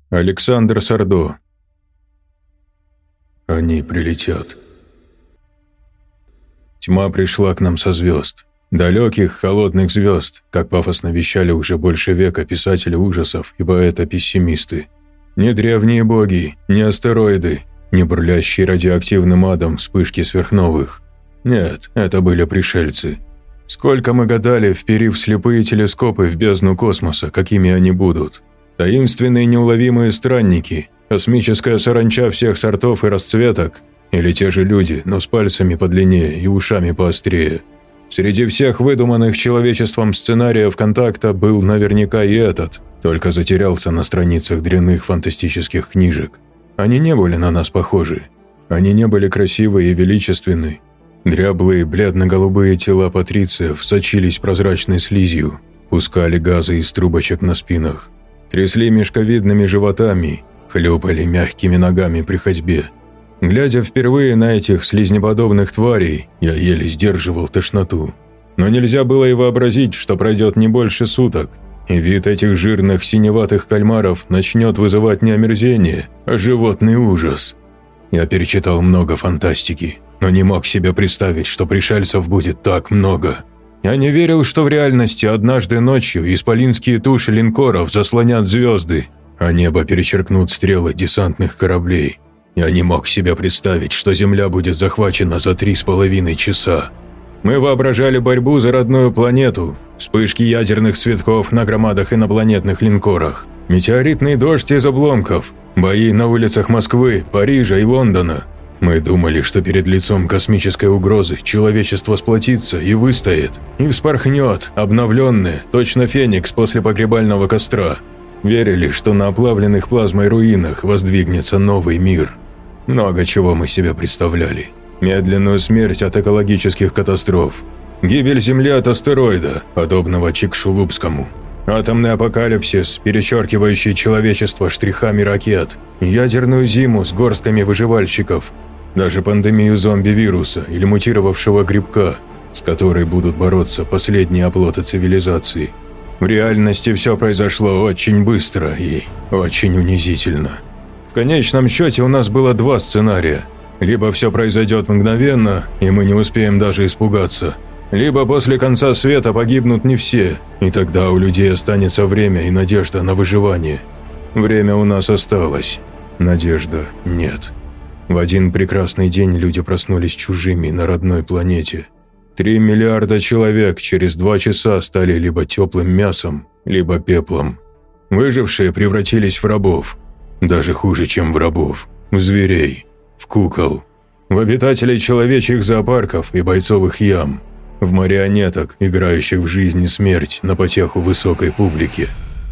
Александр Сардо. Они прилетят. Тьма пришла к нам со звезд. Далеких, холодных звезд, как пафосно вещали уже больше века писатели ужасов и поэты-пессимисты. Не древние боги, не астероиды, не бурлящие радиоактивным адом вспышки сверхновых. Нет, это были пришельцы. Сколько мы гадали, вперив слепые телескопы в бездну космоса, какими они будут. Таинственные неуловимые странники, космическая саранча всех сортов и расцветок, или те же люди, но с пальцами подлиннее и ушами поострее. Среди всех выдуманных человечеством сценариев контакта был наверняка и этот, только затерялся на страницах дрянных фантастических книжек. Они не были на нас похожи. Они не были красивы и величественны. Дряблые, бледно-голубые тела патрициев сочились прозрачной слизью, пускали газы из трубочек на спинах, трясли мешковидными животами, хлюпали мягкими ногами при ходьбе. Глядя впервые на этих слизнеподобных тварей, я еле сдерживал тошноту. Но нельзя было и вообразить, что пройдет не больше суток, и вид этих жирных синеватых кальмаров начнет вызывать не омерзение, а животный ужас. Я перечитал много фантастики, но не мог себе представить, что пришельцев будет так много. Я не верил, что в реальности однажды ночью исполинские туши линкоров заслонят звезды, а небо перечеркнут стрелы десантных кораблей. Я не мог себе представить, что Земля будет захвачена за 3,5 часа. Мы воображали борьбу за родную планету, вспышки ядерных цветков на громадах инопланетных линкорах, метеоритный дождь из обломков, бои на улицах Москвы, Парижа и Лондона. Мы думали, что перед лицом космической угрозы человечество сплотится и выстоит, и вспорхнет, обновленное, точно феникс после погребального костра. Верили, что на оплавленных плазмой руинах воздвигнется новый мир. Много чего мы себе представляли. Медленную смерть от экологических катастроф, гибель Земли от астероида, подобного Чикшулубскому, атомный апокалипсис, перечеркивающий человечество штрихами ракет, ядерную зиму с горстками выживальщиков, даже пандемию зомби-вируса или мутировавшего грибка, с которой будут бороться последние оплоты цивилизации. В реальности все произошло очень быстро и очень унизительно. В конечном счете у нас было два сценария. Либо все произойдет мгновенно, и мы не успеем даже испугаться, либо после конца света погибнут не все, и тогда у людей останется время и надежда на выживание. Время у нас осталось, надежда нет. В один прекрасный день люди проснулись чужими на родной планете. 3 миллиарда человек через 2 часа стали либо теплым мясом, либо пеплом. Выжившие превратились в рабов. Даже хуже, чем в рабов. В зверей. В кукол. В обитателей человечьих зоопарков и бойцовых ям. В марионеток, играющих в жизнь и смерть на потеху высокой публики.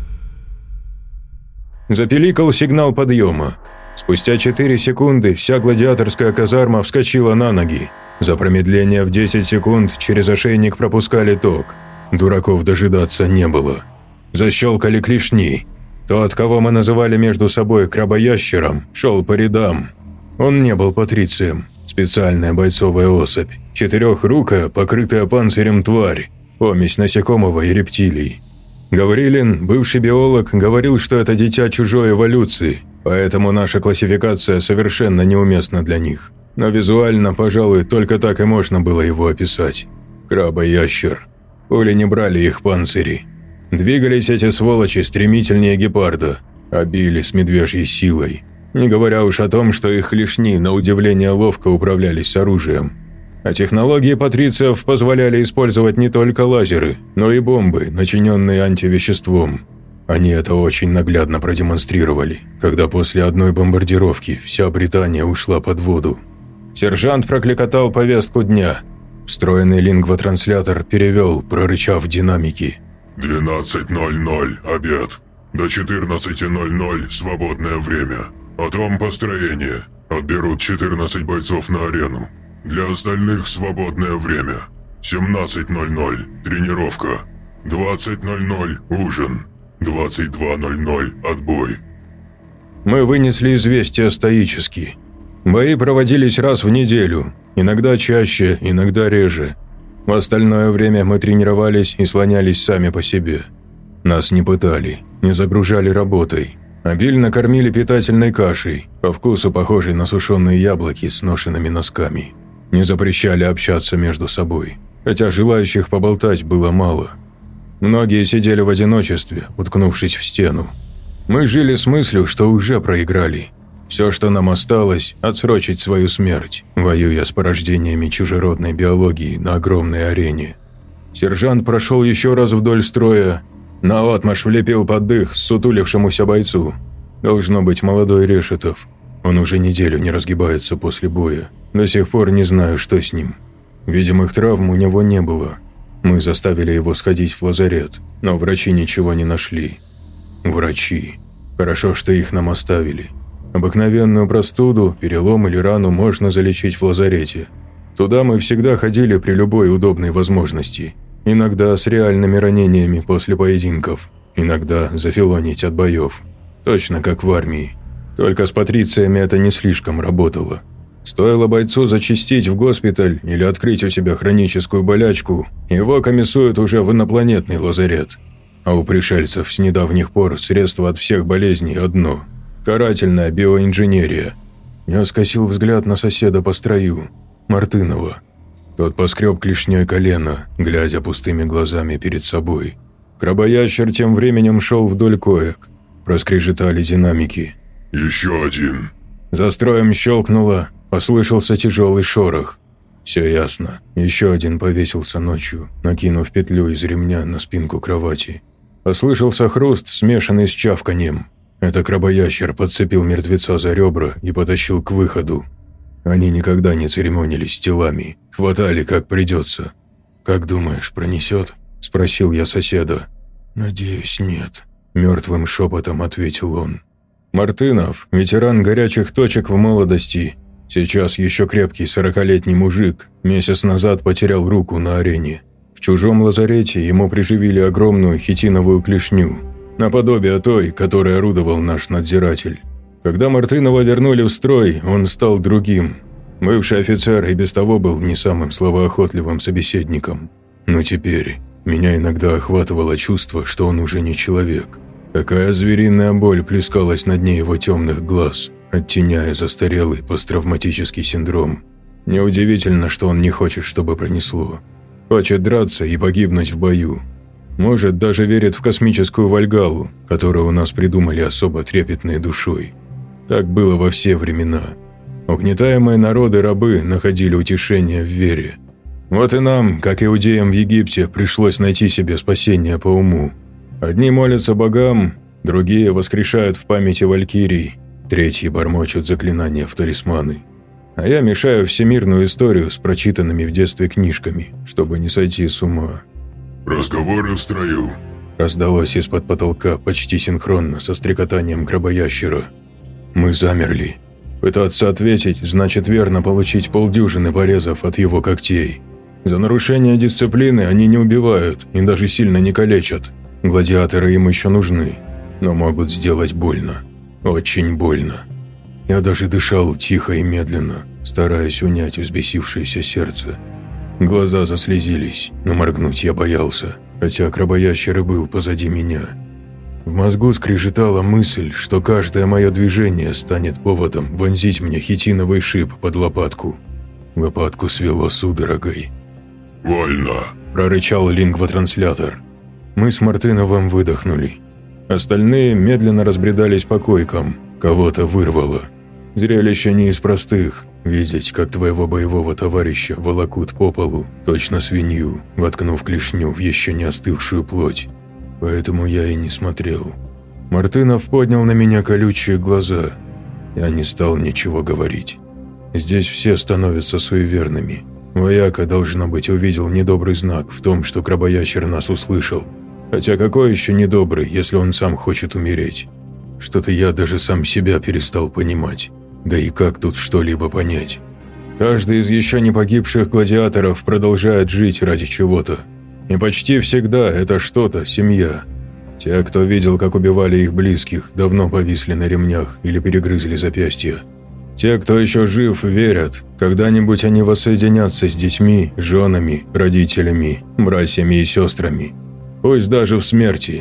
Запиликал сигнал подъема. Спустя 4 секунды вся гладиаторская казарма вскочила на ноги. За промедление в 10 секунд через ошейник пропускали ток. Дураков дожидаться не было. Защелкали клешни. Тот, кого мы называли между собой крабоящером, шел по рядам. Он не был патрицием. Специальная бойцовая особь. Четырехрукая, покрытая панцирем тварь. Помесь насекомого и рептилий. Гаврилин, бывший биолог, говорил, что это дитя чужой эволюции, поэтому наша классификация совершенно неуместна для них. Но визуально, пожалуй, только так и можно было его описать. Крабоящер. Пули не брали их панцири. Двигались эти сволочи стремительнее гепарда, а били с медвежьей силой. Не говоря уж о том, что их клешни на удивление ловко управлялись с оружием. А технологии патрициев позволяли использовать не только лазеры, но и бомбы, начиненные антивеществом. Они это очень наглядно продемонстрировали, когда после одной бомбардировки вся Британия ушла под воду. Сержант прокликотал повестку дня. Встроенный лингвотранслятор перевел, прорычав в динамики. 12:00 обед. До 14:00 свободное время. Потом построение. Отберут 14 бойцов на арену. Для остальных свободное время. 17:00 тренировка. 20:00 ужин. 22:00 отбой. Мы вынесли известие стоически. Бои проводились раз в неделю, иногда чаще, иногда реже. В остальное время мы тренировались и слонялись сами по себе. Нас не пытали, не загружали работой. Обильно кормили питательной кашей, по вкусу похожей на сушеные яблоки с ношенными носками. Не запрещали общаться между собой, хотя желающих поболтать было мало. Многие сидели в одиночестве, уткнувшись в стену. Мы жили с мыслью, что уже проиграли. Все, что нам осталось – отсрочить свою смерть, воюя с порождениями чужеродной биологии на огромной арене. Сержант прошел еще раз вдоль строя, наотмашь влепил под дых ссутулившемуся бойцу. Должно быть молодой Решетов. Он уже неделю не разгибается после боя. До сих пор не знаю, что с ним. Видимых травм у него не было. Мы заставили его сходить в лазарет, но врачи ничего не нашли. Врачи. Хорошо, что их нам оставили. Обыкновенную простуду, перелом или рану можно залечить в лазарете. Туда мы всегда ходили при любой удобной возможности. Иногда с реальными ранениями после поединков, иногда зафилонить от боев. Точно как в армии. Только с патрициями это не слишком работало. Стоило бойцу зачастить в госпиталь или открыть у себя хроническую болячку, его комиссуют уже в инопланетный лазарет. А у пришельцев с недавних пор средство от всех болезней одно – карательная биоинженерия. Я скосил взгляд на соседа по строю, Мартынова. Тот поскреб клешней колено, глядя пустыми глазами перед собой. Крабоящер тем временем шел вдоль коек. Проскрежетали динамики. «Еще один». За строем щелкнуло, послышался тяжелый шорох. Все ясно. Еще один повесился ночью, накинув петлю из ремня на спинку кровати. Послышался хруст, смешанный с чавканьем. Это крабоящер подцепил мертвеца за ребра и потащил к выходу. Они никогда не церемонились с телами, хватали как придется. «Как думаешь, пронесет?» – спросил я соседа. «Надеюсь, нет», – мертвым шепотом ответил он. Мартынов, ветеран горячих точек в молодости, сейчас еще крепкий 40-летний мужик, месяц назад потерял руку на арене. В чужом лазарете ему приживили огромную хитиновую клешню, наподобие той, которой орудовал наш надзиратель. Когда Мартынова вернули в строй, он стал другим. Бывший офицер и без того был не самым словоохотливым собеседником. Но теперь меня иногда охватывало чувство, что он уже не человек. Какая звериная боль плескалась на дне его темных глаз, оттеняя застарелый посттравматический синдром. Неудивительно, что он не хочет, чтобы пронесло. Хочет драться и погибнуть в бою. Может, даже верит в космическую Вальгаллу, которую у нас придумали особо трепетной душой. Так было во все времена. Угнетаемые народы-рабы находили утешение в вере. Вот и нам, как иудеям в Египте, пришлось найти себе спасение по уму. Одни молятся богам, другие воскрешают в памяти валькирий, третьи бормочут заклинания в талисманы. А я мешаю всемирную историю с прочитанными в детстве книжками, чтобы не сойти с ума. «Разговоры в строю», – раздалось из-под потолка почти синхронно со стрекотанием крабоящера. Мы замерли. Пытаться ответить значит верно получить полдюжины порезов от его когтей. За нарушение дисциплины они не убивают и даже сильно не калечат. Гладиаторы им еще нужны, но могут сделать больно. Очень больно. Я даже дышал тихо и медленно, стараясь унять взбесившееся сердце. Глаза заслезились, но моргнуть я боялся, хотя крабоящер и был позади меня. В мозгу скрежетала мысль, что каждое мое движение станет поводом вонзить мне хитиновый шип под лопатку. Лопатку свело судорогой. «Вольно», – прорычал лингвотранслятор. Мы с Мартыновым выдохнули. Остальные медленно разбредались по койкам, кого-то вырвало. Зрелище не из простых – видеть, как твоего боевого товарища волокут по полу, точно свинью, воткнув клешню в еще не остывшую плоть. Поэтому я и не смотрел. Мартынов поднял на меня колючие глаза. Я не стал ничего говорить. Здесь все становятся суеверными. Вояка, должно быть, увидел недобрый знак в том, что крабоящер нас услышал. Хотя какой еще недобрый, если он сам хочет умереть? Что-то я даже сам себя перестал понимать. Да и как тут что-либо понять? Каждый из еще не погибших гладиаторов продолжает жить ради чего-то. И почти всегда это что-то – семья. Те, кто видел, как убивали их близких, давно повисли на ремнях или перегрызли запястья. Те, кто еще жив, верят, когда-нибудь они воссоединятся с детьми, женами, родителями, братьями и сестрами. Пусть даже в смерти.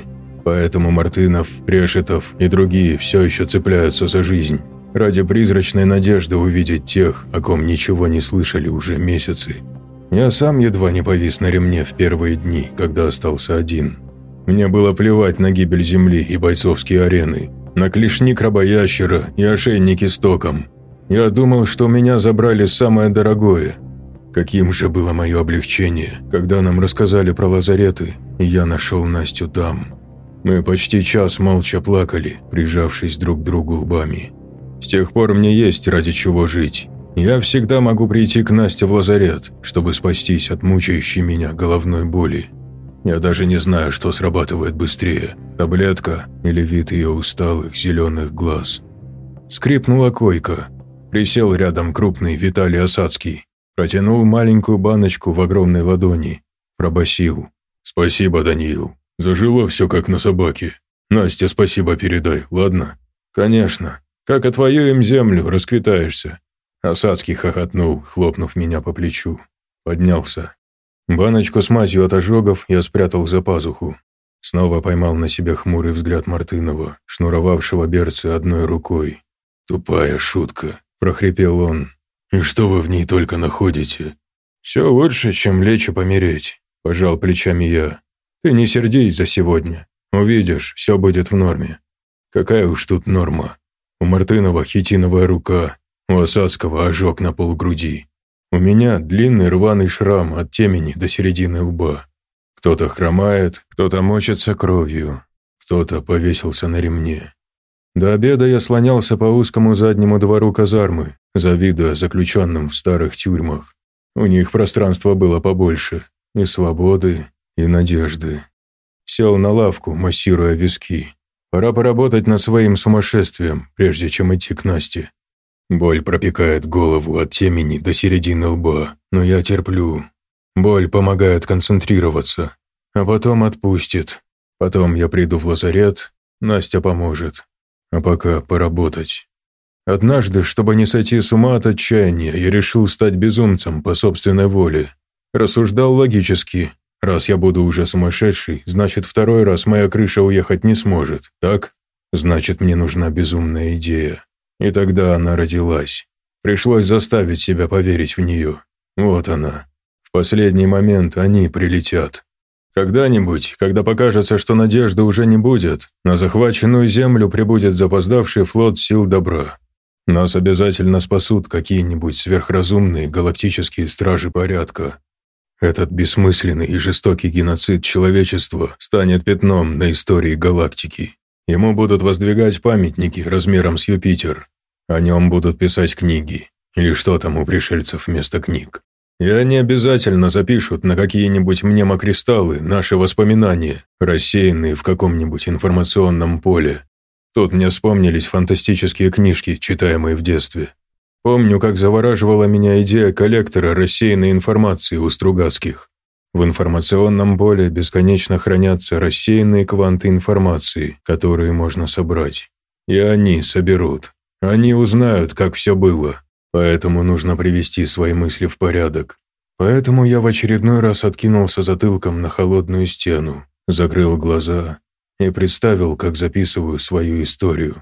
Поэтому Мартынов, Решетов и другие все еще цепляются за жизнь, ради призрачной надежды увидеть тех, о ком ничего не слышали уже месяцы. Я сам едва не повис на ремне в первые дни, когда остался один. Мне было плевать на гибель земли и бойцовские арены, на клешни крабоящера и ошейники с током. Я думал, что у меня забрали самое дорогое. Каким же было мое облегчение, когда нам рассказали про лазареты, и я нашел Настю там. Мы почти час молча плакали, прижавшись друг к другу лбами. С тех пор мне есть ради чего жить. Я всегда могу прийти к Насте в лазарет, чтобы спастись от мучающей меня головной боли. Я даже не знаю, что срабатывает быстрее – таблетка или вид ее усталых зеленых глаз. Скрипнула койка. Присел рядом крупный Виталий Осадский. Протянул маленькую баночку в огромной ладони. Пробасил. «Спасибо, Даниил. Зажило все как на собаке. Насте спасибо передай, ладно?» «Конечно. Как отвоюем землю, расквитаешься». Осадский хохотнул, хлопнув меня по плечу. Поднялся. Баночку с мазью от ожогов я спрятал за пазуху. Снова поймал на себе хмурый взгляд Мартынова, шнуровавшего берцы одной рукой. «Тупая шутка», – прохрипел он. «И что вы в ней только находите?» «Все лучше, чем лечь и помереть», – пожал плечами я. «Ты не сердись за сегодня. Увидишь, все будет в норме». «Какая уж тут норма. У Мартынова хитиновая рука, у Осадского ожог на полугруди. У меня длинный рваный шрам от темени до середины лба. Кто-то хромает, кто-то мочится кровью, кто-то повесился на ремне. До обеда я слонялся по узкому заднему двору казармы, завидуя заключенным в старых тюрьмах. У них пространства было побольше, и свободы, и надежды. Сел на лавку, массируя виски. Пора поработать над своим сумасшествием, прежде чем идти к Насте. Боль пропекает голову от темени до середины лба, но я терплю. Боль помогает концентрироваться, а потом отпустит. Потом я приду в лазарет, Настя поможет. А пока поработать. Однажды, чтобы не сойти с ума от отчаяния, я решил стать безумцем по собственной воле. Рассуждал логически. Раз я буду уже сумасшедший, значит, второй раз моя крыша уехать не сможет, так? Значит, мне нужна безумная идея. И тогда она родилась. Пришлось заставить себя поверить в нее. Вот она. В последний момент они прилетят. Когда-нибудь, когда покажется, что надежды уже не будет, на захваченную землю прибудет запоздавший флот сил добра. Нас обязательно спасут какие-нибудь сверхразумные галактические стражи порядка. Этот бессмысленный и жестокий геноцид человечества станет пятном на истории галактики. Ему будут воздвигать памятники размером с Юпитер. О нем будут писать книги. Или что там у пришельцев вместо книг. И они обязательно запишут на какие-нибудь мнемокристаллы наши воспоминания, рассеянные в каком-нибудь информационном поле. Тут мне вспомнились фантастические книжки, читаемые в детстве. Помню, как завораживала меня идея коллектора рассеянной информации у Стругацких. В информационном поле бесконечно хранятся рассеянные кванты информации, которые можно собрать. И они соберут. Они узнают, как все было. Поэтому нужно привести свои мысли в порядок. Поэтому я в очередной раз откинулся затылком на холодную стену, закрыл глаза и представил, как записываю свою историю.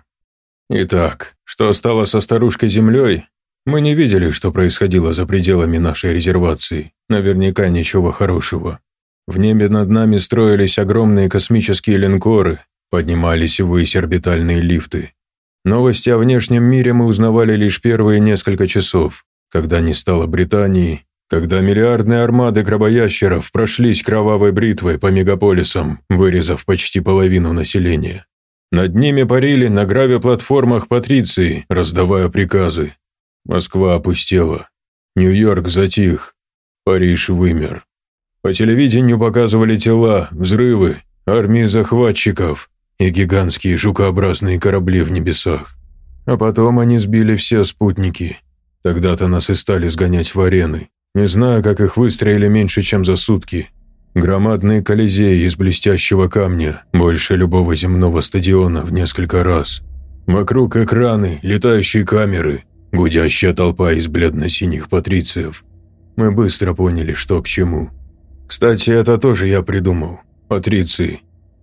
Итак, что стало со старушкой-землей? Мы не видели, что происходило за пределами нашей резервации. Наверняка ничего хорошего. В небе над нами строились огромные космические линкоры, поднимались ввысь орбитальные лифты. Новости о внешнем мире мы узнавали лишь первые несколько часов, когда не стало Британии, когда миллиардные армады крабоящеров прошлись кровавой бритвой по мегаполисам, вырезав почти половину населения. Над ними парили на гравиплатформах патриции, раздавая приказы. Москва опустела. Нью-Йорк затих. Париж вымер. По телевидению показывали тела, взрывы, армии захватчиков и гигантские жукообразные корабли в небесах. А потом они сбили все спутники. Тогда-то нас и стали сгонять в арены. Не знаю, как их выстроили меньше, чем за сутки. Громадные колизеи из блестящего камня, больше любого земного стадиона в несколько раз. Вокруг экраны, летающие камеры, гудящая толпа из бледно-синих патрициев. Мы быстро поняли, что к чему. Кстати, это тоже я придумал. Патриции.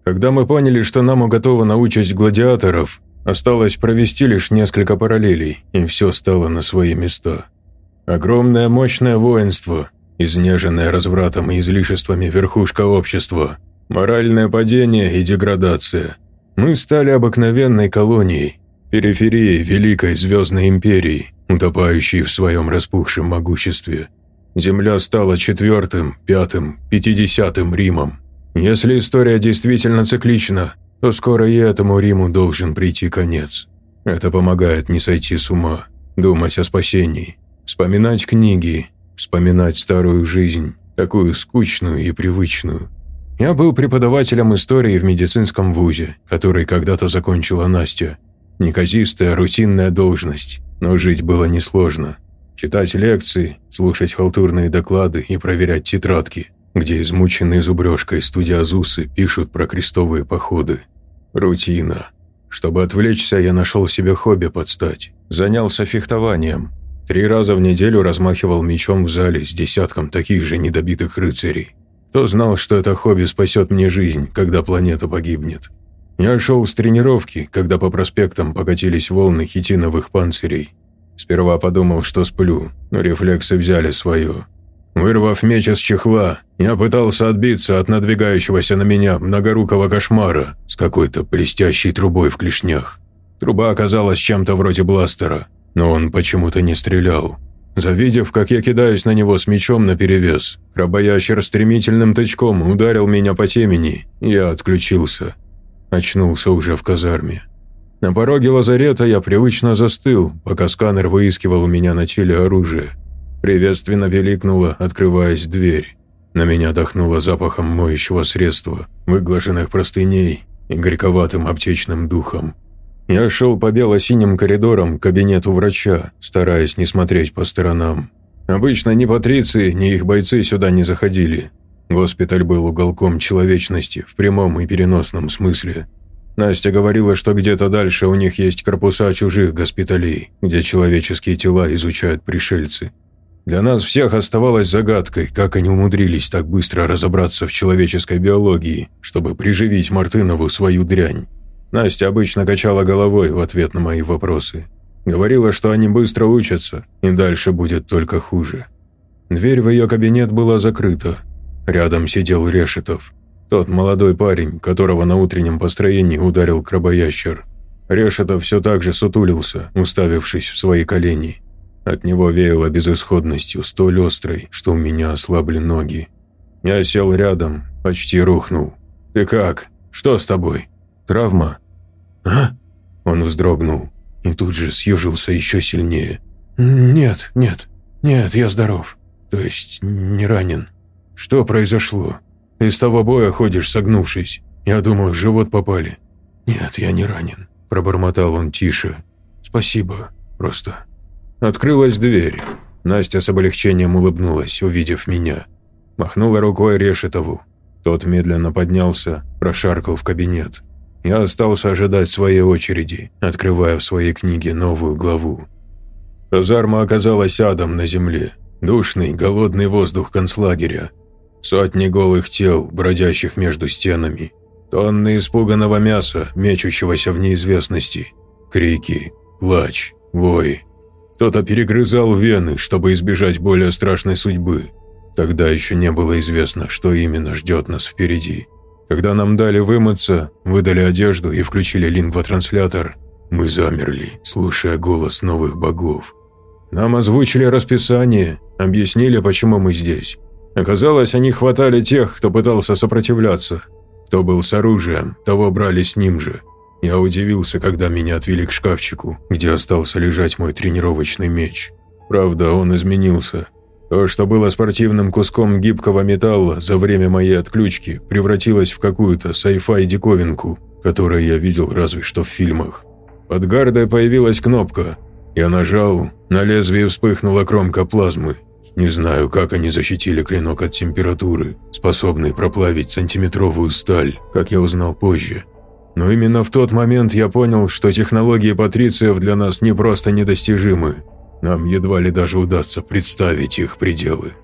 Когда мы поняли, что нам уготована участь гладиаторов, осталось провести лишь несколько параллелей, и все стало на свои места. Огромное мощное воинство, изнеженное развратом и излишествами верхушка общества, моральное падение и деградация. Мы стали обыкновенной колонией, периферией великой звездной империи, утопающей в своем распухшем могуществе. Земля стала 4-м, 5-м, 50-м Римом. Если история действительно циклична, то скоро и этому Риму должен прийти конец. Это помогает не сойти с ума, думать о спасении, вспоминать книги, вспоминать старую жизнь, такую скучную и привычную. Я был преподавателем истории в медицинском вузе, который когда-то закончила Настя. Неказистая, рутинная должность, но жить было несложно. Читать лекции, слушать халтурные доклады и проверять тетрадки, где измученные зубрежкой студиозусы пишут про крестовые походы. Рутина. Чтобы отвлечься, я нашел себе хобби подстать. Занялся фехтованием. 3 раза в неделю размахивал мечом в зале с десятком таких же недобитых рыцарей. Кто знал, что это хобби спасет мне жизнь, когда планета погибнет? Я шел с тренировки, когда по проспектам покатились волны хитиновых панцирей. Сперва подумал, что сплю, но рефлексы взяли свое. Вырвав меч из чехла, я пытался отбиться от надвигающегося на меня многорукого кошмара с какой-то блестящей трубой в клешнях. Труба оказалась чем-то вроде бластера, но он почему-то не стрелял. Завидев, как я кидаюсь на него с мечом наперевес, крабоящер стремительным тычком ударил меня по темени, и я отключился. Очнулся уже в казарме. На пороге лазарета я привычно застыл, пока сканер выискивал у меня на теле оружие. Приветственно пиликнула, открываясь дверь. На меня дохнуло запахом моющего средства, выглаженных простыней и горьковатым аптечным духом. Я шел по бело-синим коридорам к кабинету врача, стараясь не смотреть по сторонам. Обычно ни патриции, ни их бойцы сюда не заходили. Госпиталь был уголком человечности в прямом и переносном смысле. Настя говорила, что где-то дальше у них есть корпуса чужих госпиталей, где человеческие тела изучают пришельцы. Для нас всех оставалось загадкой, как они умудрились так быстро разобраться в человеческой биологии, чтобы приживить Мартынову свою дрянь. Настя обычно качала головой в ответ на мои вопросы. Говорила, что они быстро учатся, и дальше будет только хуже. Дверь в ее кабинет была закрыта. Рядом сидел Решетов. Тот молодой парень, которого на утреннем построении ударил крабоящер. Решетов все так же сутулился, уставившись в свои колени. От него веяло безысходностью, столь острой, что у меня ослабли ноги. Я сел рядом, почти рухнул. «Ты как? Что с тобой? Травма?» «А?» Он вздрогнул и тут же съежился еще сильнее. «Нет, я здоров. То есть не ранен. Что произошло? Ты с того боя ходишь согнувшись. Я думал, в живот попали». «Нет, я не ранен», – пробормотал он тише. «Спасибо, просто». Открылась дверь. Настя с облегчением улыбнулась, увидев меня. Махнула рукой Решетову. Тот медленно поднялся, прошаркал в кабинет. Я остался ожидать своей очереди, открывая в своей книге новую главу. Казарма оказалась адом на земле. Душный, голодный воздух концлагеря. Сотни голых тел, бродящих между стенами. Тонны испуганного мяса, мечущегося в неизвестности. Крики, плач, вой. Кто-то перегрызал вены, чтобы избежать более страшной судьбы. Тогда еще не было известно, что именно ждет нас впереди. Когда нам дали вымыться, выдали одежду и включили лингвотранслятор, мы замерли, слушая голос новых богов. Нам озвучили расписание, объяснили, почему мы здесь. Оказалось, они хватали тех, кто пытался сопротивляться. Кто был с оружием, того брали с ним же. Я удивился, когда меня отвели к шкафчику, где остался лежать мой тренировочный меч. Правда, он изменился. То, что было спортивным куском гибкого металла за время моей отключки, превратилось в какую-то sci-fi диковинку, которую я видел разве что в фильмах. Под гардой появилась кнопка. Я нажал, на лезвии вспыхнула кромка плазмы. Не знаю, как они защитили клинок от температуры, способной проплавить сантиметровую сталь, как я узнал позже. Но именно в тот момент я понял, что технологии патрициев для нас не просто недостижимы. Нам едва ли даже удастся представить их пределы.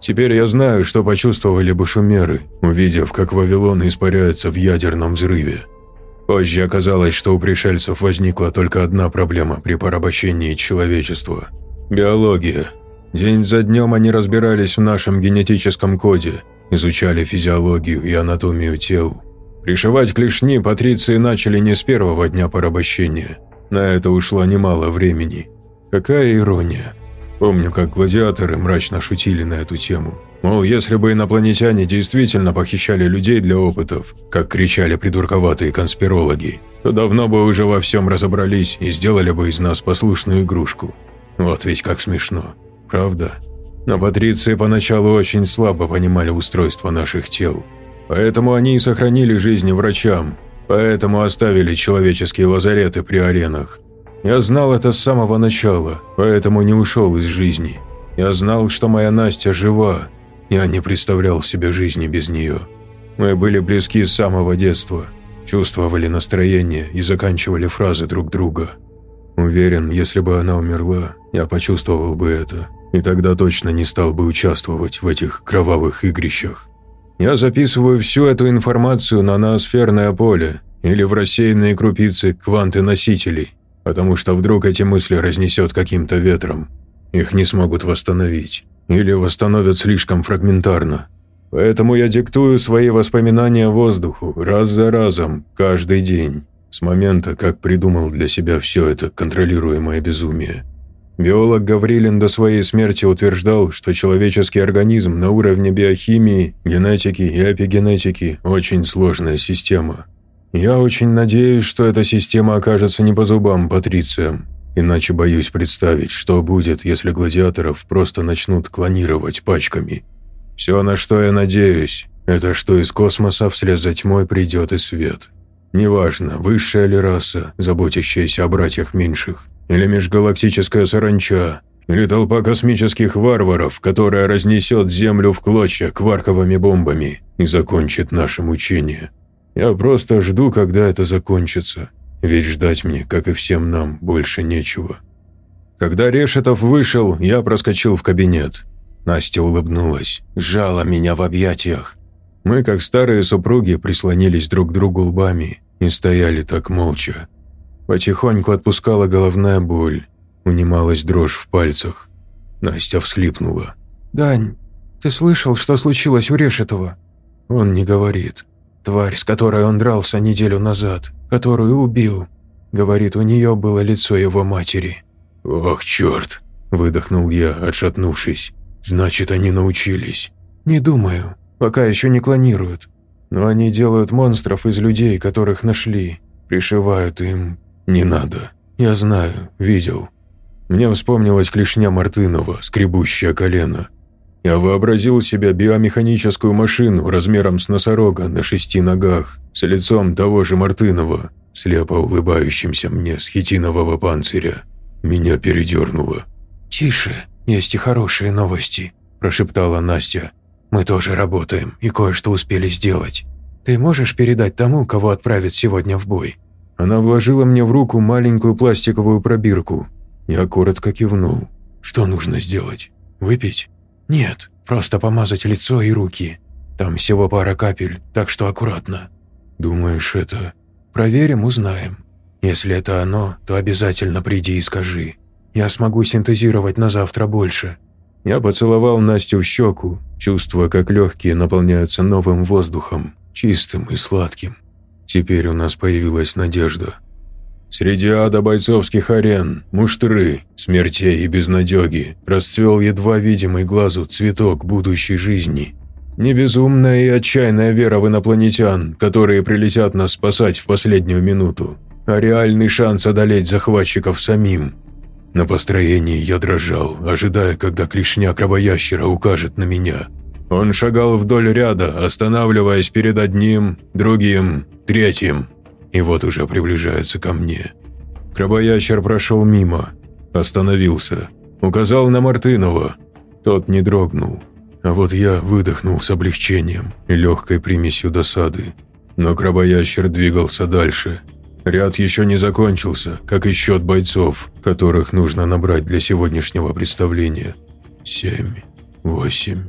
Теперь я знаю, что почувствовали бы шумеры, увидев, как Вавилон испаряется в ядерном взрыве. Позже оказалось, что у пришельцев возникла только одна проблема при порабощении человечества – биология. День за днем они разбирались в нашем генетическом коде, изучали физиологию и анатомию тел. Пришивать клешни патриции начали не с первого дня порабощения. На это ушло немало времени. Какая ирония. Помню, как гладиаторы мрачно шутили на эту тему. Мол, если бы инопланетяне действительно похищали людей для опытов, как кричали придурковатые конспирологи, то давно бы уже во всем разобрались и сделали бы из нас послушную игрушку. Вот ведь как смешно. Правда? Но патриции поначалу очень слабо понимали устройство наших тел. Поэтому они и сохранили жизни врачам, поэтому оставили человеческие лазареты при аренах. Я знал это с самого начала, поэтому не ушел из жизни. Я знал, что моя Настя жива. Я не представлял себе жизни без нее. Мы были близки с самого детства, чувствовали настроение и заканчивали фразы друг друга. Уверен, если бы она умерла, я почувствовал бы это, и тогда точно не стал бы участвовать в этих кровавых игрищах. Я записываю всю эту информацию на ноосферное поле или в рассеянные крупицы кванты-носителей, потому что вдруг эти мысли разнесет каким-то ветром. Их не смогут восстановить, или восстановят слишком фрагментарно. Поэтому я диктую свои воспоминания воздуху раз за разом, каждый день, с момента, как придумал для себя все это контролируемое безумие. Биолог Гаврилин до своей смерти утверждал, что человеческий организм на уровне биохимии, генетики и эпигенетики – очень сложная система. Я очень надеюсь, что эта система окажется не по зубам патрициям, иначе боюсь представить, что будет, если гладиаторов просто начнут клонировать пачками. Все, на что я надеюсь, это что из космоса вслед за тьмой придет и свет. Неважно, высшая ли раса, заботящаяся о братьях меньших, или межгалактическая саранча, или толпа космических варваров, которая разнесет Землю в клочья кварковыми бомбами и закончит наше мучение. Я просто жду, когда это закончится, ведь ждать мне, как и всем нам, больше нечего. Когда Решетов вышел, я проскочил в кабинет. Настя улыбнулась, сжала меня в объятиях. Мы, как старые супруги, прислонились друг к другу лбами и стояли так молча. Потихоньку отпускала головная боль, унималась дрожь в пальцах. Настя всхлипнула. «Дань, ты слышал, что случилось у Решетова?» Он не говорит. Тварь, с которой он дрался неделю назад, которую убил. Говорит, у нее было лицо его матери. «Ох, черт!» – выдохнул я, отшатнувшись. «Значит, они научились». «Не думаю. Пока еще не клонируют. Но они делают монстров из людей, которых нашли. Пришивают им. Не надо. Я знаю, видел». Мне вспомнилась клешня Мартынова, скребущая колено. Я вообразил себе биомеханическую машину размером с носорога на 6 ногах, с лицом того же Мартынова, слепо улыбающимся мне с хитинового панциря. Меня передернуло. «Тише, есть и хорошие новости», – прошептала Настя. «Мы тоже работаем и кое-что успели сделать. Ты можешь передать тому, кого отправят сегодня в бой?» Она вложила мне в руку маленькую пластиковую пробирку. Я коротко кивнул. «Что нужно сделать? Выпить?» «Нет, просто помазать лицо и руки. Там всего пара капель, так что аккуратно». «Думаешь, это...» «Проверим, узнаем. Если это оно, то обязательно приди и скажи. Я смогу синтезировать на завтра больше». Я поцеловал Настю в щеку, чувствуя, как легкие наполняются новым воздухом, чистым и сладким. Теперь у нас появилась надежда. Среди ада бойцовских арен, муштры, смертей и безнадеги расцвел едва видимый глазу цветок будущей жизни. Не безумная и отчаянная вера в инопланетян, которые прилетят нас спасать в последнюю минуту, а реальный шанс одолеть захватчиков самим. На построении я дрожал, ожидая, когда клешня крабоящера укажет на меня. Он шагал вдоль ряда, останавливаясь перед одним, другим, третьим. И вот уже приближается ко мне. Крабоящер прошел мимо, остановился, указал на Мартынова. Тот не дрогнул, а вот я выдохнул с облегчением и легкой примесью досады. Но крабоящер двигался дальше. Ряд еще не закончился, как и счет бойцов, которых нужно набрать для сегодняшнего представления. 7, 8,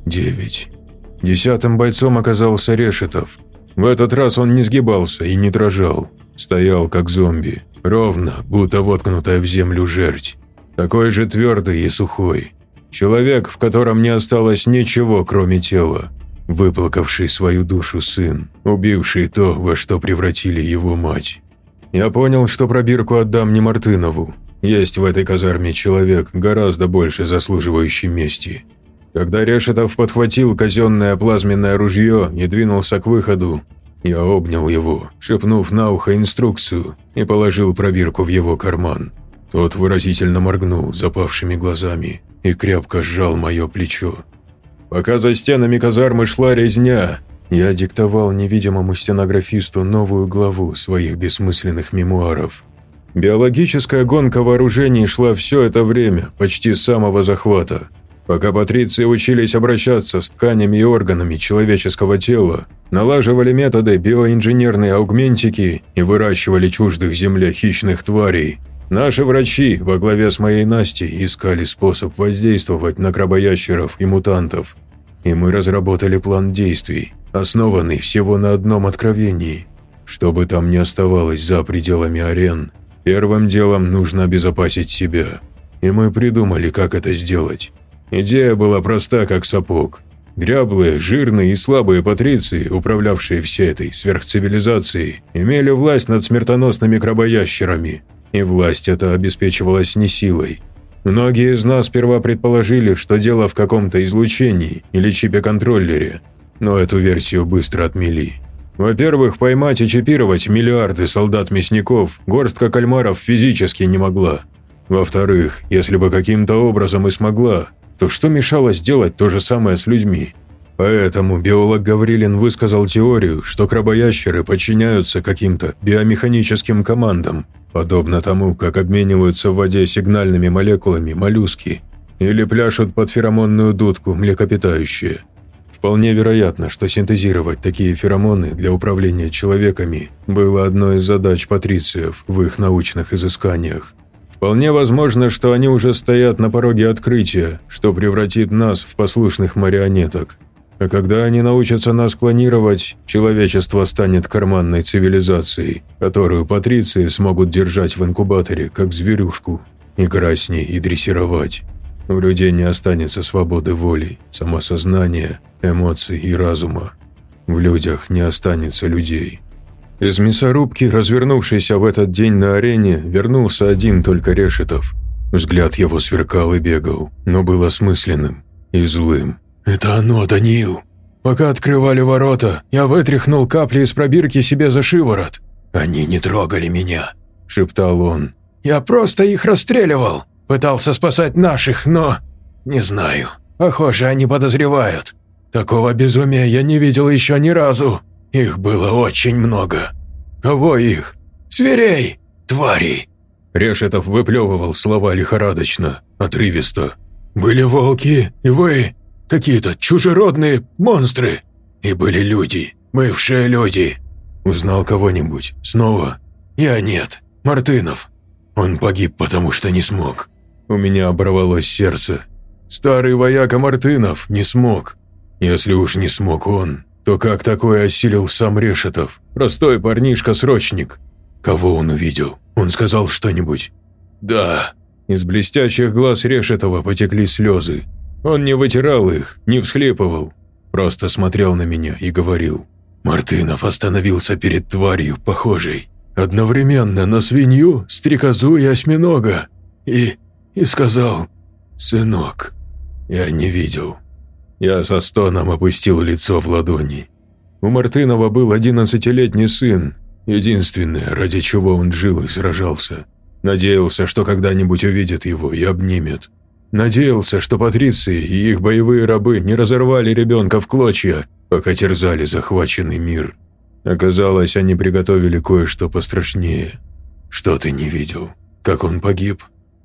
9. 10-м бойцом оказался Решетов. В этот раз он не сгибался и не дрожал. Стоял как зомби, ровно, будто воткнутая в землю жерть. Такой же твердый и сухой. Человек, в котором не осталось ничего, кроме тела. Выплакавший свою душу сын, убивший то, во что превратили его мать. Я понял, что пробирку отдам не Мартынову. Есть в этой казарме человек, гораздо больше заслуживающий мести. Когда Решетов подхватил казенное плазменное ружье и двинулся к выходу, я обнял его, шепнув на ухо инструкцию, и положил пробирку в его карман. Тот выразительно моргнул запавшими глазами и крепко сжал мое плечо. Пока за стенами казармы шла резня, я диктовал невидимому стенографисту новую главу своих бессмысленных мемуаров. Биологическая гонка вооружений шла все это время, почти с самого захвата. Пока патриции учились обращаться с тканями и органами человеческого тела, налаживали методы биоинженерной аугментики и выращивали чуждых земле хищных тварей, наши врачи во главе с моей Настей искали способ воздействовать на крабоящеров и мутантов. И мы разработали план действий, основанный всего на одном откровении. Что бы там ни оставалось за пределами арен, первым делом нужно обезопасить себя. И мы придумали, как это сделать. Идея была проста, как сапог. Дряблые, жирные и слабые патриции, управлявшие всей этой сверхцивилизацией, имели власть над смертоносными крабоящерами. И власть эта обеспечивалась не силой. Многие из нас сперва предположили, что дело в каком-то излучении или чипе-контроллере, но эту версию быстро отмели. Во-первых, поймать и чипировать миллиарды солдат-мясников горстка кальмаров физически не могла. Во-вторых, если бы каким-то образом и смогла, то что мешало сделать то же самое с людьми? Поэтому биолог Гаврилин высказал теорию, что крабоящеры подчиняются каким-то биомеханическим командам, подобно тому, как обмениваются в воде сигнальными молекулами моллюски или пляшут под феромонную дудку млекопитающие. Вполне вероятно, что синтезировать такие феромоны для управления человеками было одной из задач патрициев в их научных изысканиях. Вполне возможно, что они уже стоят на пороге открытия, что превратит нас в послушных марионеток. А когда они научатся нас клонировать, человечество станет карманной цивилизацией, которую патриции смогут держать в инкубаторе, как зверюшку, играть с ней и дрессировать. У людей не останется свободы воли, самосознания, эмоций и разума. В людях не останется людей. Из мясорубки, развернувшейся в этот день на арене, вернулся один только Решетов. Взгляд его сверкал и бегал, но был осмысленным и злым. «Это оно, Даниил. Пока открывали ворота, я вытряхнул капли из пробирки себе за шиворот. Они не трогали меня», – шептал он. «Я просто их расстреливал. Пытался спасать наших, но... не знаю. Похоже, они подозревают. Такого безумия я не видел еще ни разу. Их было очень много». «Кого их?» «Зверей, тварей». Решетов выплевывал слова лихорадочно, отрывисто. «Были волки, львы, какие-то чужеродные монстры. И были люди, бывшие люди». «Узнал кого-нибудь? Снова?» «Я нет. Мартынов. Он погиб, потому что не смог». У меня оборвалось сердце. Старый вояка Мартынов не смог. Если уж не смог он, то как такое осилил сам Решетов? Простой парнишка-срочник. Кого он увидел? Он сказал что-нибудь? «Да». Из блестящих глаз Решетова потекли слезы. Он не вытирал их, не всхлипывал. Просто смотрел на меня и говорил. «Мартынов остановился перед тварью, похожей одновременно на свинью, стрекозу и осьминога. И сказал: «Сынок». Я не видел. Я со стоном опустил лицо в ладони. У Мартынова был 11-летний сын, единственное, ради чего он жил и сражался. Надеялся, что когда-нибудь увидит его и обнимет. Надеялся, что патриции и их боевые рабы не разорвали ребенка в клочья, пока терзали захваченный мир. Оказалось, они приготовили кое-что пострашнее. Что ты не видел? Как он погиб?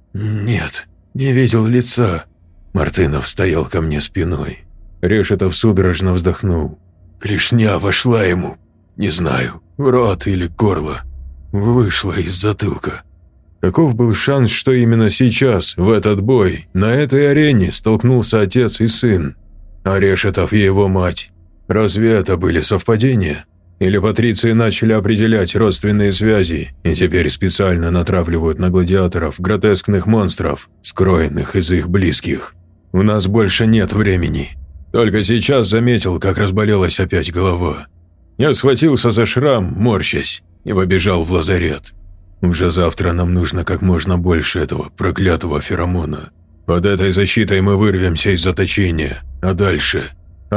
Нет, не видел лица. Мартынов стоял ко мне спиной. Решетов судорожно вздохнул. Клешня вошла ему, не знаю, в рот или горло. Вышла из затылка. Каков был шанс, что именно сейчас, в этот бой, на этой арене столкнулся отец и сын? а Решетов и его мать. Разве это были совпадения? Или патриции начали определять родственные связи и теперь специально натравливают на гладиаторов гротескных монстров, скроенных из их близких? У нас больше нет времени. Только сейчас заметил, как разболелась опять голова. Я схватился за шрам, морщась, и побежал в лазарет. Уже завтра нам нужно как можно больше этого проклятого феромона. Под этой защитой мы вырвемся из заточения, а дальше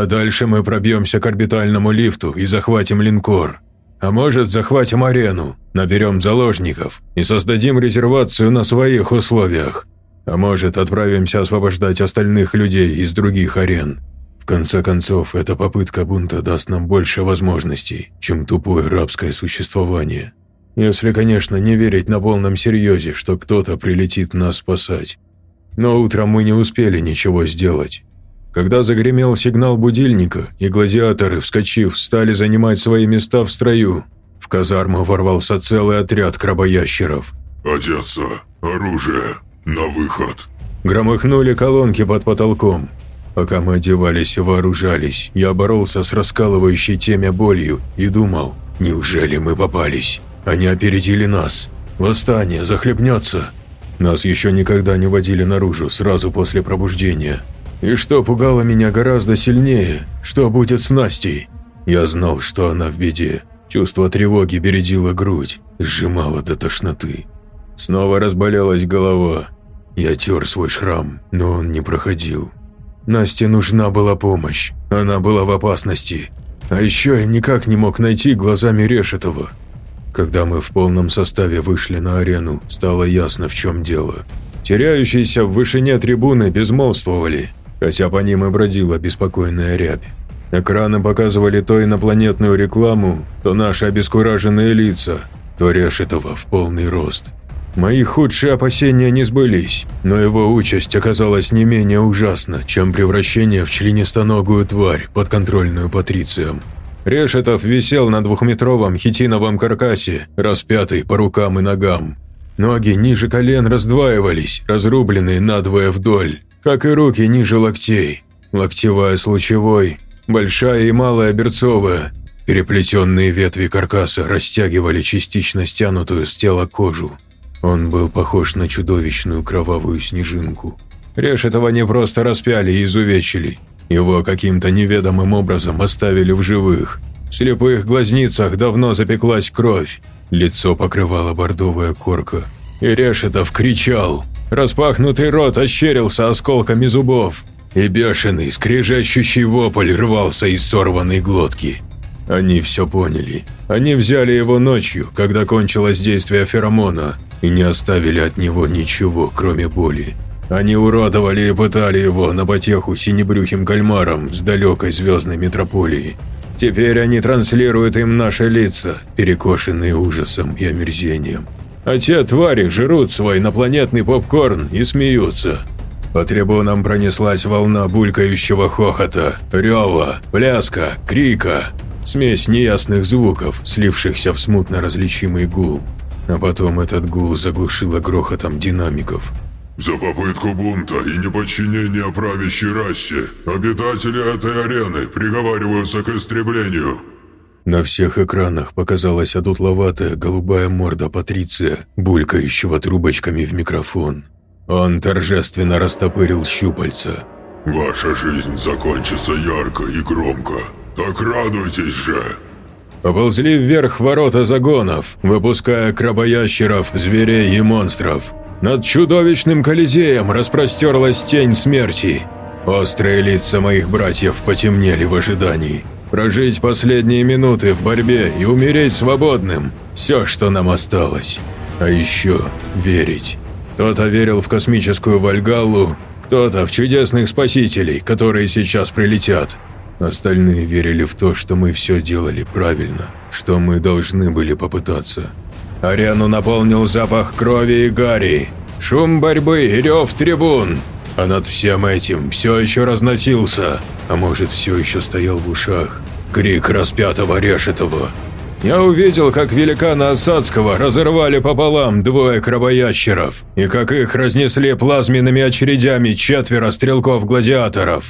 мы пробьемся к орбитальному лифту и захватим линкор. А может, захватим арену, наберем заложников и создадим резервацию на своих условиях. А может, отправимся освобождать остальных людей из других арен. В конце концов, эта попытка бунта даст нам больше возможностей, чем тупое рабское существование. Если, конечно, не верить на полном серьезе, что кто-то прилетит нас спасать. Но утром мы не успели ничего сделать. Когда загремел сигнал будильника, и гладиаторы, вскочив, стали занимать свои места в строю, в казарму ворвался целый отряд крабоящеров. «Одеться! Оружие! На выход!» Громыхнули колонки под потолком. Пока мы одевались и вооружались, я боролся с раскалывающей темя болью и думал, неужели мы попались? Они опередили нас. Восстание захлебнется. Нас еще никогда не водили наружу сразу после пробуждения. И что пугало меня гораздо сильнее, что будет с Настей? Я знал, что она в беде. Чувство тревоги бередило грудь, сжимало до тошноты. Снова разболелась голова. Я тер свой шрам, но он не проходил. Насте нужна была помощь, она была в опасности. А еще я никак не мог найти глазами Решетова. Когда мы в полном составе вышли на арену, стало ясно, в чем дело. Теряющиеся в вышине трибуны безмолвствовали, хотя по ним и бродила беспокойная рябь. Экраны показывали то инопланетную рекламу, то наши обескураженные лица, то Решетова в полный рост. Мои худшие опасения не сбылись, но его участь оказалась не менее ужасна, чем превращение в членистоногую тварь, подконтрольную патрициям. Решетов висел на 2-метровом хитиновом каркасе, распятый по рукам и ногам. Ноги ниже колен раздваивались, разрубленные надвое вдоль, как и руки ниже локтей. Локтевая с лучевой, большая и малая берцовая. Переплетенные ветви каркаса растягивали частично стянутую с тела кожу. Он был похож на чудовищную кровавую снежинку. Решетова не просто распяли и изувечили. Его каким-то неведомым образом оставили в живых. В слепых глазницах давно запеклась кровь. Лицо покрывала бордовая корка. И Решетов кричал. Распахнутый рот ощерился осколками зубов. И бешеный, скрежещущий вопль рвался из сорванной глотки. Они все поняли. Они взяли его ночью, когда кончилось действие феромона, и не оставили от него ничего, кроме боли. Они уродовали и пытали его на потеху синебрюхим кальмаром с далекой звездной метрополии. Теперь они транслируют им наши лица, перекошенные ужасом и омерзением. А те твари жрут свой инопланетный попкорн и смеются. По трибунам пронеслась волна булькающего хохота, рева, пляска, крика. Смесь неясных звуков, слившихся в смутно различимый гул. А потом этот гул заглушило грохотом динамиков. «За попытку бунта и неподчинение правящей расе обитатели этой арены приговариваются к истреблению». На всех экранах показалась одутловатая голубая морда Патриция, булькающего трубочками в микрофон. Он торжественно растопырил щупальца. «Ваша жизнь закончится ярко и громко. Так радуйтесь же!» Поползли вверх ворота загонов, выпуская крабоящеров, зверей и монстров. Над чудовищным колизеем распростерлась тень смерти. Острые лица моих братьев потемнели в ожидании. Прожить последние минуты в борьбе и умереть свободным – все, что нам осталось. А еще верить. Кто-то верил в космическую Вальгаллу, кто-то в чудесных спасителей, которые сейчас прилетят. Остальные верили в то, что мы все делали правильно, что мы должны были попытаться. Арену наполнил запах крови и гари, шум борьбы и рев трибун. А над всем этим все еще разносился, а может, все еще стоял в ушах, крик распятого Решетова. Я увидел, как великана Осадского разорвали пополам 2 крабоящеров, и как их разнесли плазменными очередями 4 стрелков-гладиаторов.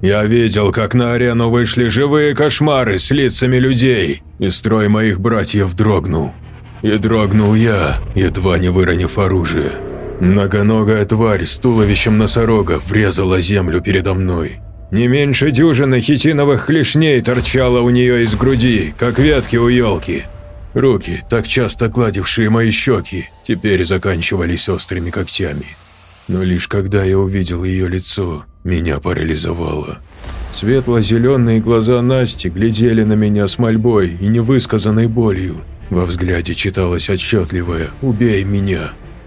Я видел, как на арену вышли живые кошмары с лицами людей, и строй моих братьев дрогнул. И дрогнул я, едва не выронив оружие. Многоногая тварь с туловищем носорога врезала землю передо мной. Не меньше дюжины хитиновых клешней торчало у нее из груди, как ветки у елки. Руки, так часто гладившие мои щеки, теперь заканчивались острыми когтями. Но лишь когда я увидел ее лицо, меня парализовало. Светло-зеленые глаза Насти глядели на меня с мольбой и невысказанной болью. Во взгляде читалось отчетливое «Убей меня».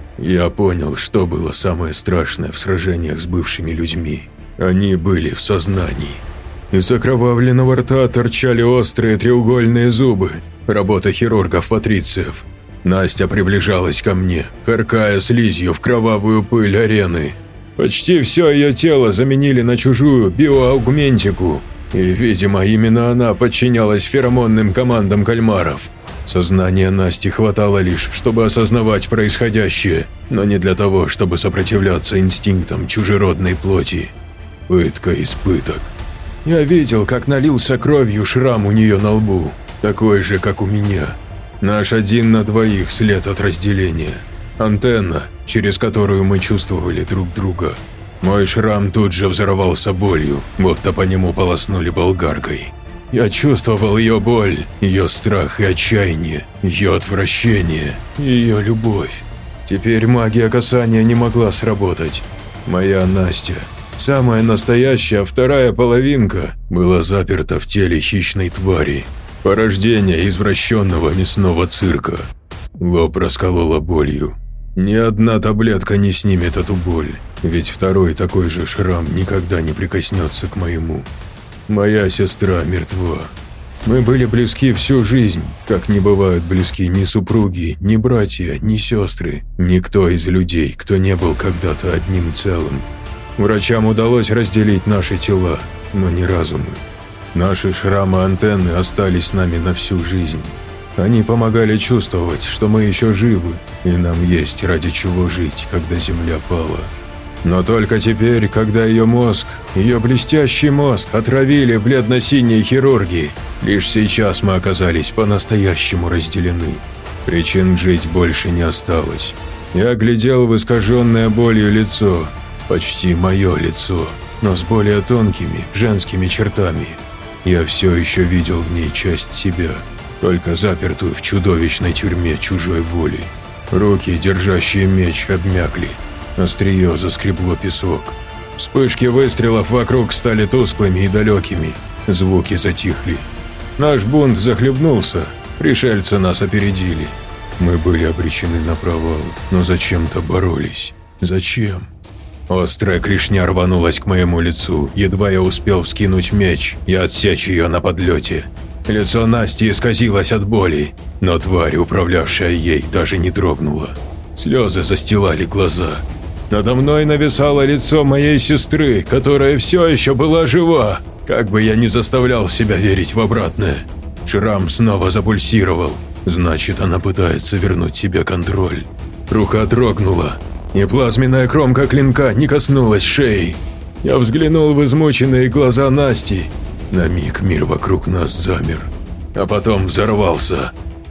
Я понял, что было самое страшное в сражениях с бывшими людьми. Они были в сознании. Из окровавленного рта торчали острые треугольные зубы, работа хирургов-патрициев. Настя приближалась ко мне, харкая слизью в кровавую пыль арены. Почти все ее тело заменили на чужую биоаугментику, и, видимо, именно она подчинялась феромонным командам кальмаров. Сознание Насти хватало лишь, чтобы осознавать происходящее, но не для того, чтобы сопротивляться инстинктам чужеродной плоти. Пытка из пыток. Я видел, как налился кровью шрам у нее на лбу, такой же, как у меня. Наш 1 на 2 след от разделения. Антенна, через которую мы чувствовали друг друга. Мой шрам тут же взорвался болью, будто по нему полоснули болгаркой. Я чувствовал ее боль, ее страх и отчаяние, ее отвращение, ее любовь. Теперь магия касания не могла сработать. Моя Настя, самая настоящая вторая половинка, была заперта в теле хищной твари, порождение извращенного мясного цирка. Лоб расколола болью. Ни одна таблетка не снимет эту боль, ведь второй такой же шрам никогда не прикоснется к моему. Моя сестра мертва. Мы были близки всю жизнь, как не бывают близки ни супруги, ни братья, ни сестры, никто из людей, кто не был когда-то одним целым. Врачам удалось разделить наши тела, но не разумы. Наши шрамы-антенны остались с нами на всю жизнь. Они помогали чувствовать, что мы еще живы, и нам есть ради чего жить, когда земля пала. Но только теперь, когда ее мозг, ее блестящий мозг отравили бледно-синие хирурги, лишь сейчас мы оказались по-настоящему разделены. Причин жить больше не осталось. Я глядел в искаженное болью лицо, почти мое лицо, но с более тонкими женскими чертами. Я все еще видел в ней часть себя, только запертую в чудовищной тюрьме чужой воли. Руки, держащие меч, обмякли. Острие заскребло песок. Вспышки выстрелов вокруг стали тусклыми и далекими. Звуки затихли. Наш бунт захлебнулся. Пришельцы нас опередили. Мы были обречены на провал, но зачем-то боролись. Зачем? Острая клешня рванулась к моему лицу. Едва я успел вскинуть меч и отсечь ее на подлете. Лицо Насти исказилось от боли, но тварь, управлявшая ей, даже не дрогнула. Слезы застилали глаза. Надо мной нависало лицо моей сестры, которая все еще была жива, как бы я ни заставлял себя верить в обратное. Шрам снова запульсировал, значит, она пытается вернуть себе контроль. Рука дрогнула, и плазменная кромка клинка не коснулась шеи. Я взглянул в измученные глаза Насти. На миг мир вокруг нас замер, а потом взорвался.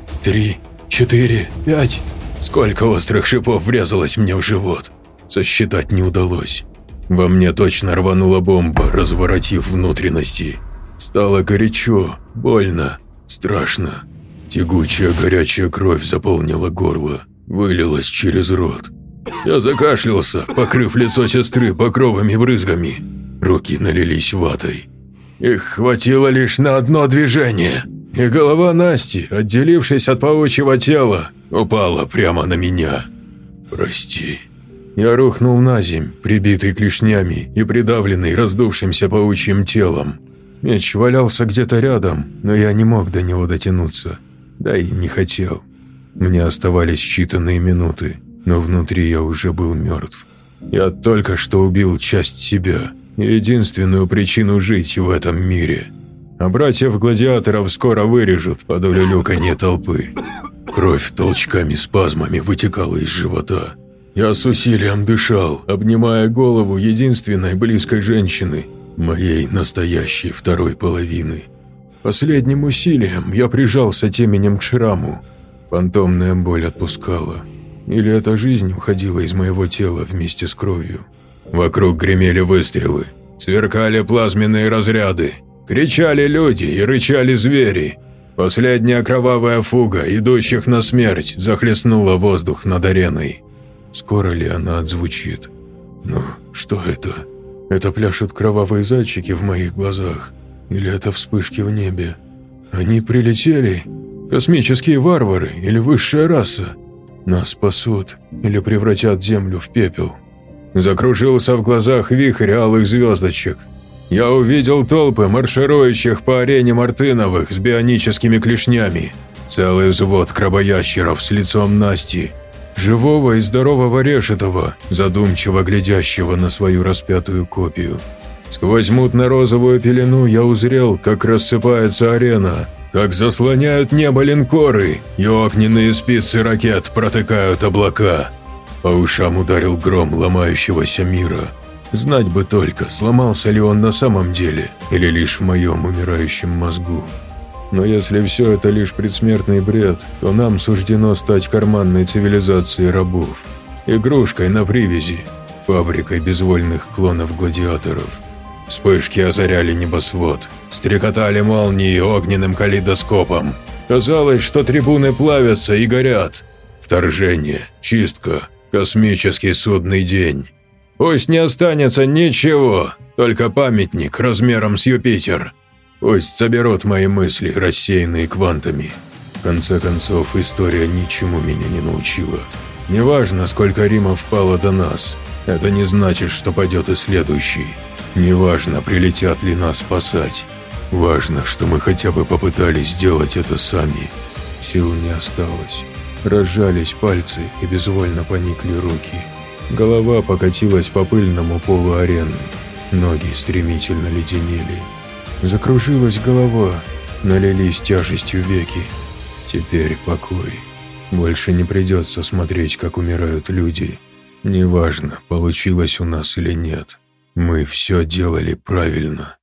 3, 4, 5. Сколько острых шипов врезалось мне в живот. Сосчитать не удалось. Во мне точно рванула бомба, разворотив внутренности. Стало горячо, больно, страшно. Тягучая горячая кровь заполнила горло, вылилась через рот. Я закашлялся, покрыв лицо сестры багровыми брызгами. Руки налились ватой. Их хватило лишь на одно движение, и голова Насти, отделившись от паучьего тела, упала прямо на меня. «Прости». Я рухнул на земь, прибитый клешнями и придавленный раздувшимся паучьим телом. Меч валялся где-то рядом, но я не мог до него дотянуться, да и не хотел. Мне оставались считанные минуты, но внутри я уже был мертв. Я только что убил часть себя, единственную причину жить в этом мире. А братьев-гладиаторов скоро вырежут под улюлюканье толпы. Кровь толчками-спазмами вытекала из живота. Я с усилием дышал, обнимая голову единственной близкой женщины. моей настоящей второй половины. Последним усилием я прижался теменем к шраму. Фантомная боль отпускала. Или эта жизнь уходила из моего тела вместе с кровью. Вокруг гремели выстрелы, сверкали плазменные разряды, кричали люди и рычали звери. Последняя кровавая фуга идущих на смерть захлестнула воздух над ареной. Скоро ли она отзвучит? Но что это? Это пляшут кровавые зайчики в моих глазах? Или это вспышки в небе? Они прилетели? Космические варвары или высшая раса? Нас спасут или превратят землю в пепел? Закружился в глазах вихрь алых звездочек. Я увидел толпы марширующих по арене Мартыновых с бионическими клешнями. Целый взвод крабоящеров с лицом Насти. Живого и здорового Решетова, задумчиво глядящего на свою распятую копию. Сквозь мутно-розовую пелену я узрел, как рассыпается арена, как заслоняют небо линкоры, и огненные спицы ракет протыкают облака. По ушам ударил гром ломающегося мира. Знать бы только, сломался ли он на самом деле, или лишь в моем умирающем мозгу. Но если все это лишь предсмертный бред, то нам суждено стать карманной цивилизацией рабов, игрушкой на привязи, фабрикой безвольных клонов гладиаторов. Вспышки озаряли небосвод, стрекотали молнии огненным калейдоскопом. Казалось, что трибуны плавятся и горят. Вторжение, чистка, космический судный день. Пусть не останется ничего, только памятник размером с Юпитер. Пусть соберут мои мысли, рассеянные квантами. В конце концов, история ничему меня не научила. Неважно, сколько Римов пало до нас, это не значит, что падет и следующий. Неважно, прилетят ли нас спасать. Важно, что мы хотя бы попытались сделать это сами. Сил не осталось. Разжались пальцы и безвольно поникли руки. Голова покатилась по пыльному полу арены. Ноги стремительно леденели. Закружилась голова, налились тяжестью веки. Теперь покой. Больше не придется смотреть, как умирают люди. Неважно, получилось у нас или нет. Мы все делали правильно.